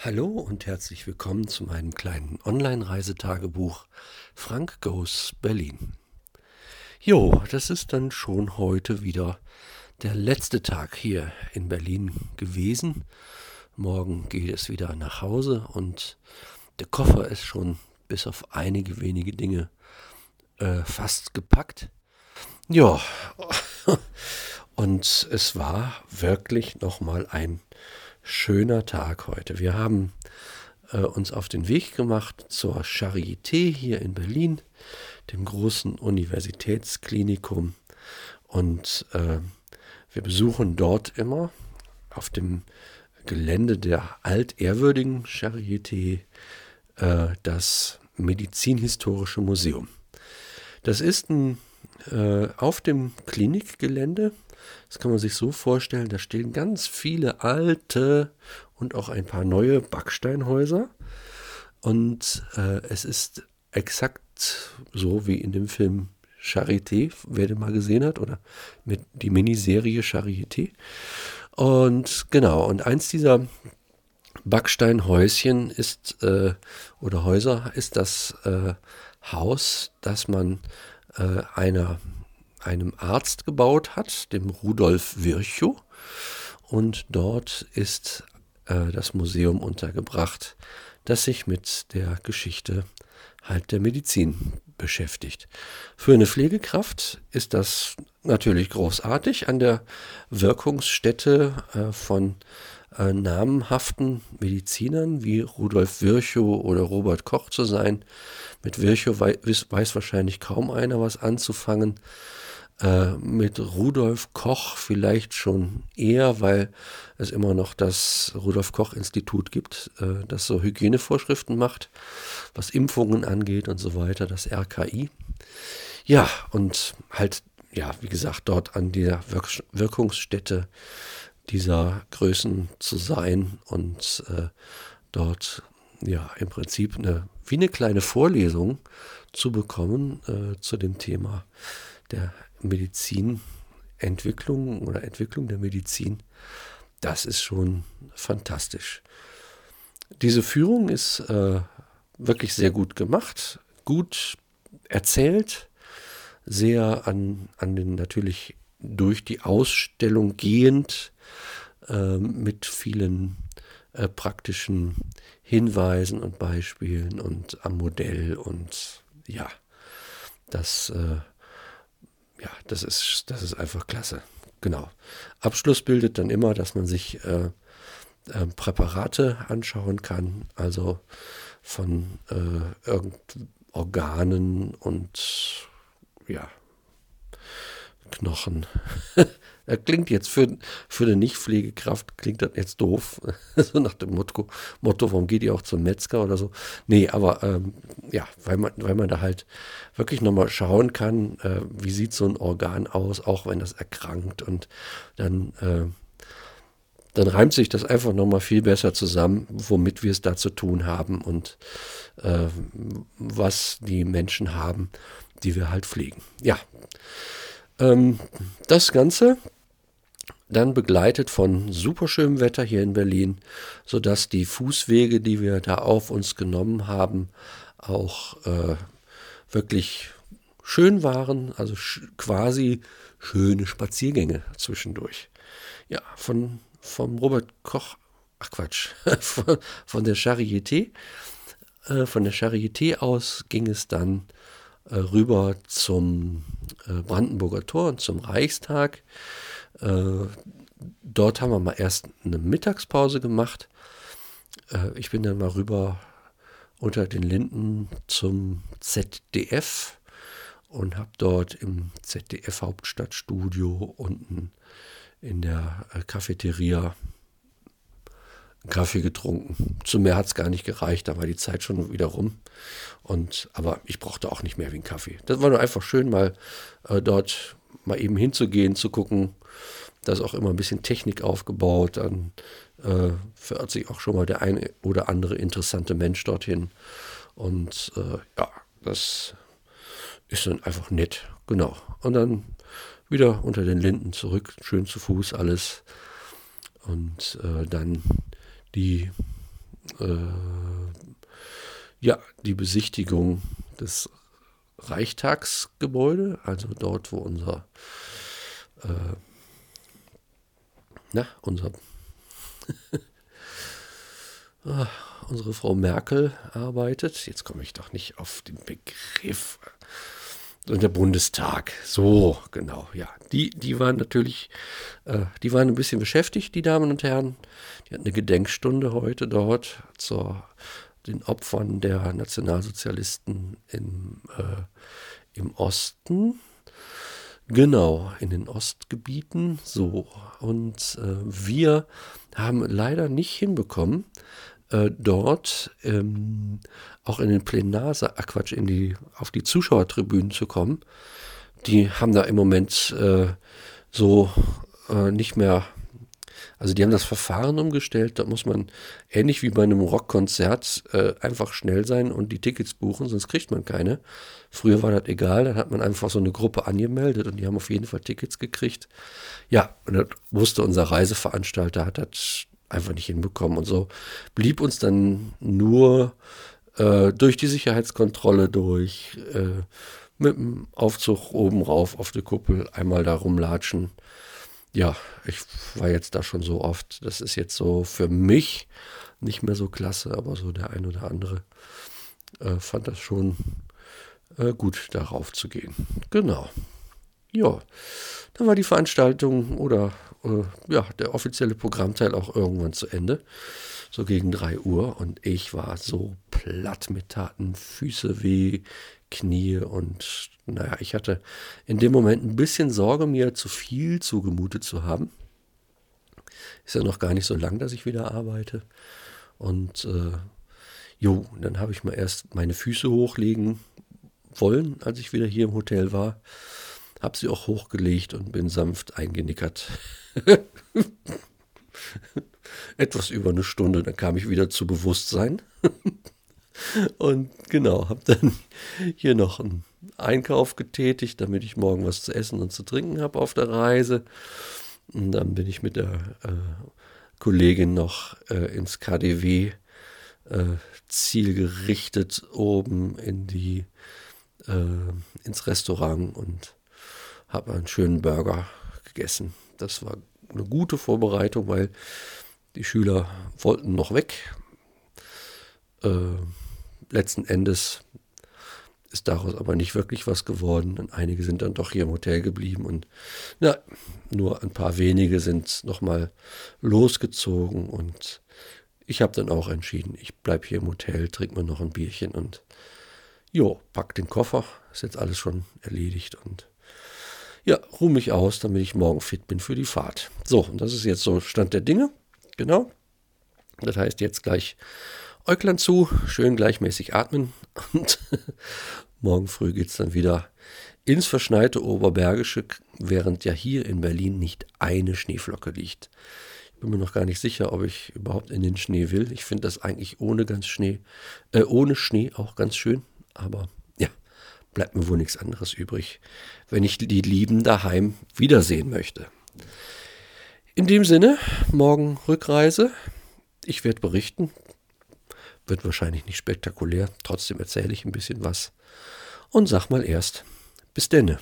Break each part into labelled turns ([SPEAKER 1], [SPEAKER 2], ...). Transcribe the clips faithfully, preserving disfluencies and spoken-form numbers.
[SPEAKER 1] Hallo und herzlich willkommen zu meinem kleinen Online-Reisetagebuch Frank Goes Berlin. Jo, das ist dann schon heute wieder der letzte Tag hier in Berlin gewesen. Morgen geht es wieder nach Hause und der Koffer ist schon bis auf einige wenige Dinge äh, fast gepackt. Ja, und es war wirklich nochmal ein schöner Tag heute. Wir haben äh, uns auf den Weg gemacht zur Charité hier in Berlin, dem großen Universitätsklinikum. Und äh, wir besuchen dort immer auf dem Gelände der altehrwürdigen Charité äh, das Medizinhistorische Museum. Das ist ein, äh, auf dem Klinikgelände. Das kann man sich so vorstellen, da stehen ganz viele alte und auch ein paar neue Backsteinhäuser. Und äh, es ist exakt so wie in dem Film Charité, wer den mal gesehen hat, oder mit die Miniserie Charité. Und genau, und eins dieser Backsteinhäuschen ist, äh, oder Häuser, ist das äh, Haus, das man äh, einer einem Arzt gebaut hat, dem Rudolf Virchow. Und dort ist äh, das Museum untergebracht, das sich mit der Geschichte halt der Medizin beschäftigt. Für eine Pflegekraft ist das natürlich großartig, an der Wirkungsstätte äh, von äh, namenhaften Medizinern wie Rudolf Virchow oder Robert Koch zu sein. Mit Virchow wei- weiß wahrscheinlich kaum einer was anzufangen. Äh, mit Rudolf Koch vielleicht schon eher, weil es immer noch das Rudolf-Koch-Institut gibt, äh, das so Hygienevorschriften macht, was Impfungen angeht und so weiter, das R K I. Ja, und halt, ja, wie gesagt, dort an der Wirk- Wirkungsstätte dieser Größen zu sein und äh, dort, ja, im Prinzip eine, wie eine kleine Vorlesung zu bekommen äh, zu dem Thema der Medizinentwicklung oder Entwicklung der Medizin, das ist schon fantastisch. Diese Führung ist äh, wirklich sehr gut gemacht, gut erzählt, sehr an, an den natürlich durch die Ausstellung gehend, äh, mit vielen äh, praktischen Hinweisen und Beispielen und am Modell und ja, das äh, Ja, das ist, das ist einfach klasse. Genau. Abschluss bildet dann immer, dass man sich äh, äh, Präparate anschauen kann, also von äh, irgend Organen und ja, Knochen. Das klingt jetzt für, für eine Nicht-Pflegekraft, klingt das jetzt doof. So nach dem Motto, Motto, warum geht ihr auch zum Metzger oder so? Nee, aber ähm, ja, weil man, weil man da halt wirklich nochmal schauen kann, äh, wie sieht so ein Organ aus, auch wenn das erkrankt. Und dann, äh, dann reimt sich das einfach nochmal viel besser zusammen, womit wir es da zu tun haben und äh, was die Menschen haben, die wir halt pflegen. Ja, ähm, das Ganze dann begleitet von superschönem Wetter hier in Berlin, sodass die Fußwege, die wir da auf uns genommen haben, auch äh, wirklich schön waren, also sch- quasi schöne Spaziergänge zwischendurch. Ja, von vom Robert Koch, ach Quatsch, von, von der Charité, äh, von der Charité aus ging es dann äh, rüber zum äh, Brandenburger Tor und zum Reichstag. Äh, dort haben wir mal erst eine Mittagspause gemacht. Äh, ich bin dann mal rüber unter den Linden zum Z D F und habe dort im Z D F Hauptstadtstudio unten in der äh, Cafeteria einen Kaffee getrunken. Zu mehr hat es gar nicht gereicht, da war die Zeit schon wieder rum. Und, aber ich brauchte auch nicht mehr wie einen Kaffee. Das war nur einfach schön, mal äh, dort mal eben hinzugehen, zu gucken. Da ist auch immer ein bisschen Technik aufgebaut. Dann äh, verirrt sich auch schon mal der eine oder andere interessante Mensch dorthin. Und äh, ja, das ist dann einfach nett. Genau. Und dann wieder unter den Linden zurück, schön zu Fuß alles. Und äh, dann die äh, ja, die Besichtigung des Reichstagsgebäude, also dort, wo unser, äh, na, unser, ah, unsere Frau Merkel arbeitet. Jetzt komme ich doch nicht auf den Begriff. Und der Bundestag, so, genau, ja. Die, die waren natürlich, äh, die waren ein bisschen beschäftigt, die Damen und Herren. Die hatten eine Gedenkstunde heute dort zu den Opfern der Nationalsozialisten im, äh, im Osten. Genau, in den Ostgebieten, so. Und äh, wir haben leider nicht hinbekommen, äh, dort ähm, auch in den Plenarsaal, ach Quatsch, in die, auf die Zuschauertribünen zu kommen. Die haben da im Moment äh, so äh, nicht mehr, also die haben das Verfahren umgestellt, da muss man ähnlich wie bei einem Rockkonzert äh, einfach schnell sein und die Tickets buchen, sonst kriegt man keine. Früher war das egal, dann hat man einfach so eine Gruppe angemeldet und die haben auf jeden Fall Tickets gekriegt. Ja, und das wusste unser Reiseveranstalter, hat das einfach nicht hinbekommen und so blieb uns dann nur äh, durch die Sicherheitskontrolle durch, äh, mit dem Aufzug oben rauf auf die Kuppel, einmal da rumlatschen. Ja, ich war jetzt da schon so oft. Das ist jetzt so für mich nicht mehr so klasse, aber so der ein oder andere äh, fand das schon äh, gut, darauf zu gehen. Genau. Ja, dann war die Veranstaltung oder äh, ja, der offizielle Programmteil auch irgendwann zu Ende. So gegen drei Uhr und ich war so platt, mit taten Füße weh, Knie und naja, ich hatte in dem Moment ein bisschen Sorge, mir zu viel zugemutet zu haben. Ist ja noch gar nicht so lang, dass ich wieder arbeite. Und äh, jo, dann habe ich mal erst meine Füße hochlegen wollen, als ich wieder hier im Hotel war. Habe sie auch hochgelegt und bin sanft eingenickert. Etwas über eine Stunde, dann kam ich wieder zu Bewusstsein. Und genau, habe dann hier noch einen Einkauf getätigt, damit ich morgen was zu essen und zu trinken habe auf der Reise. Und dann bin ich mit der äh, Kollegin noch äh, ins K D W äh, zielgerichtet oben in die äh, ins Restaurant und habe einen schönen Burger gegessen. Das war eine gute Vorbereitung, weil die Schüler wollten noch weg. Äh, letzten Endes ist daraus aber nicht wirklich was geworden. Und einige sind dann doch hier im Hotel geblieben und na, nur ein paar wenige sind nochmal losgezogen und ich habe dann auch entschieden, ich bleibe hier im Hotel, trinke mir noch ein Bierchen und jo, pack den Koffer, ist jetzt alles schon erledigt und ja, ruhe mich aus, damit ich morgen fit bin für die Fahrt. So, und das ist jetzt so Stand der Dinge, genau. Das heißt jetzt gleich Äuglein zu, schön gleichmäßig atmen und morgen früh geht es dann wieder ins verschneite Oberbergische, während ja hier in Berlin nicht eine Schneeflocke liegt. Ich bin mir noch gar nicht sicher, ob ich überhaupt in den Schnee will. Ich finde das eigentlich ohne ganz Schnee, äh, ohne Schnee auch ganz schön, aber ja, bleibt mir wohl nichts anderes übrig, wenn ich die Lieben daheim wiedersehen möchte. In dem Sinne, morgen Rückreise. Ich werde berichten. Wird wahrscheinlich nicht spektakulär, trotzdem erzähle ich ein bisschen was. Und sag mal erst, bis denne.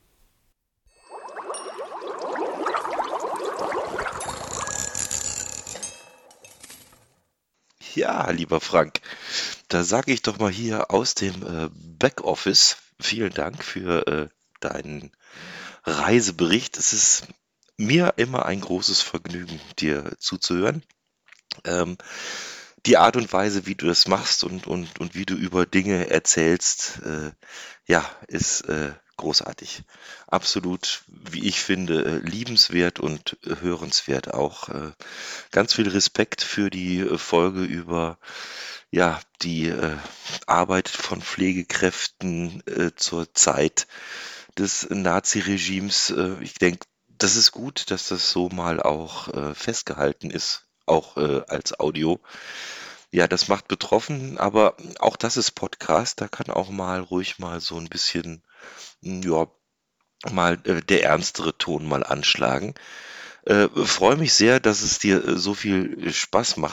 [SPEAKER 2] Ja, lieber Frank, da sage ich doch mal hier aus dem äh, Backoffice, vielen Dank für äh, deinen Reisebericht. Es ist mir immer ein großes Vergnügen, dir zuzuhören. Ähm, die Art und Weise, wie du das machst und, und, und wie du über Dinge erzählst, äh, ja, ist äh, großartig. Absolut, wie ich finde, äh, liebenswert und äh, hörenswert auch. Äh, ganz viel Respekt für die äh, Folge über ja, die äh, Arbeit von Pflegekräften äh, zur Zeit des Naziregimes. Äh, ich denke, das ist gut, dass das so mal auch äh, festgehalten ist, auch äh, als Audio. Ja, das macht betroffen, aber auch das ist Podcast, da kann auch mal ruhig mal so ein bisschen, hm, ja, mal äh, der ernstere Ton mal anschlagen. Äh, freue mich sehr, dass es dir äh, so viel Spaß macht,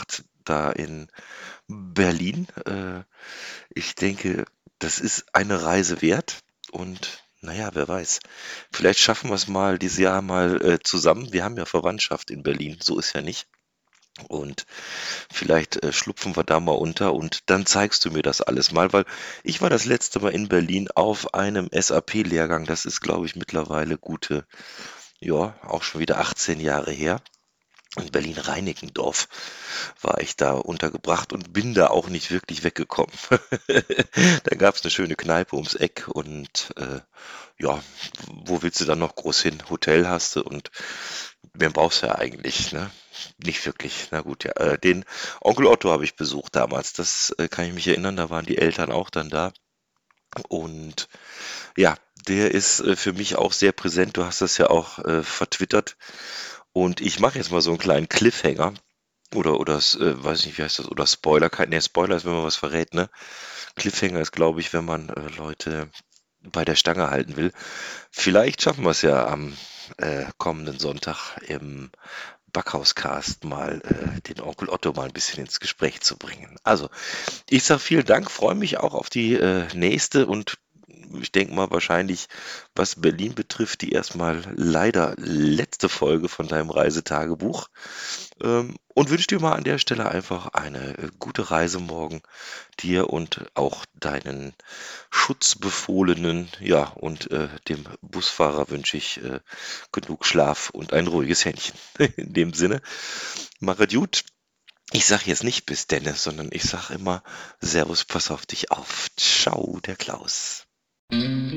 [SPEAKER 2] da in Berlin. Äh, ich denke, das ist eine Reise wert und naja, wer weiß. Vielleicht schaffen wir es mal dieses Jahr mal äh, zusammen. Wir haben ja Verwandtschaft in Berlin, so ist ja nicht. Und vielleicht äh, schlupfen wir da mal unter und dann zeigst du mir das alles mal, weil ich war das letzte Mal in Berlin auf einem S A P-Lehrgang. Das ist, glaube ich, mittlerweile gute, ja, auch schon wieder achtzehn Jahre her. In Berlin-Reinickendorf war ich da untergebracht und bin da auch nicht wirklich weggekommen. Da gab es eine schöne Kneipe ums Eck und äh, ja, wo willst du dann noch groß hin? Hotel hast du und wen brauchst du ja eigentlich, ne? Nicht wirklich. Na gut, ja. Äh, den Onkel Otto habe ich besucht damals. Das äh, kann ich mich erinnern. Da waren die Eltern auch dann da. Und ja, der ist äh, für mich auch sehr präsent. Du hast das ja auch äh, vertwittert. Und ich mache jetzt mal so einen kleinen Cliffhanger. Oder, oder, äh, weiß nicht, wie heißt das? Oder Spoiler. Kein, nee, Spoiler ist, wenn man was verrät, ne? Cliffhanger ist, glaube ich, wenn man äh, Leute bei der Stange halten will. Vielleicht schaffen wir es ja am äh, kommenden Sonntag im Backhauscast mal äh, den Onkel Otto mal ein bisschen ins Gespräch zu bringen. Also, ich sage vielen Dank, freue mich auch auf die äh, nächste und ich denke mal wahrscheinlich, was Berlin betrifft, die erstmal leider letzte Folge von deinem Reisetagebuch. Ähm, und wünsche dir mal an der Stelle einfach eine äh, gute Reise morgen, dir und auch deinen Schutzbefohlenen, ja, und äh, dem Busfahrer wünsche ich äh, genug Schlaf und ein ruhiges Händchen. In dem Sinne, machet gut. Ich sage jetzt nicht bis Dennis, sondern ich sage immer Servus, pass auf dich auf. Ciao, der Klaus.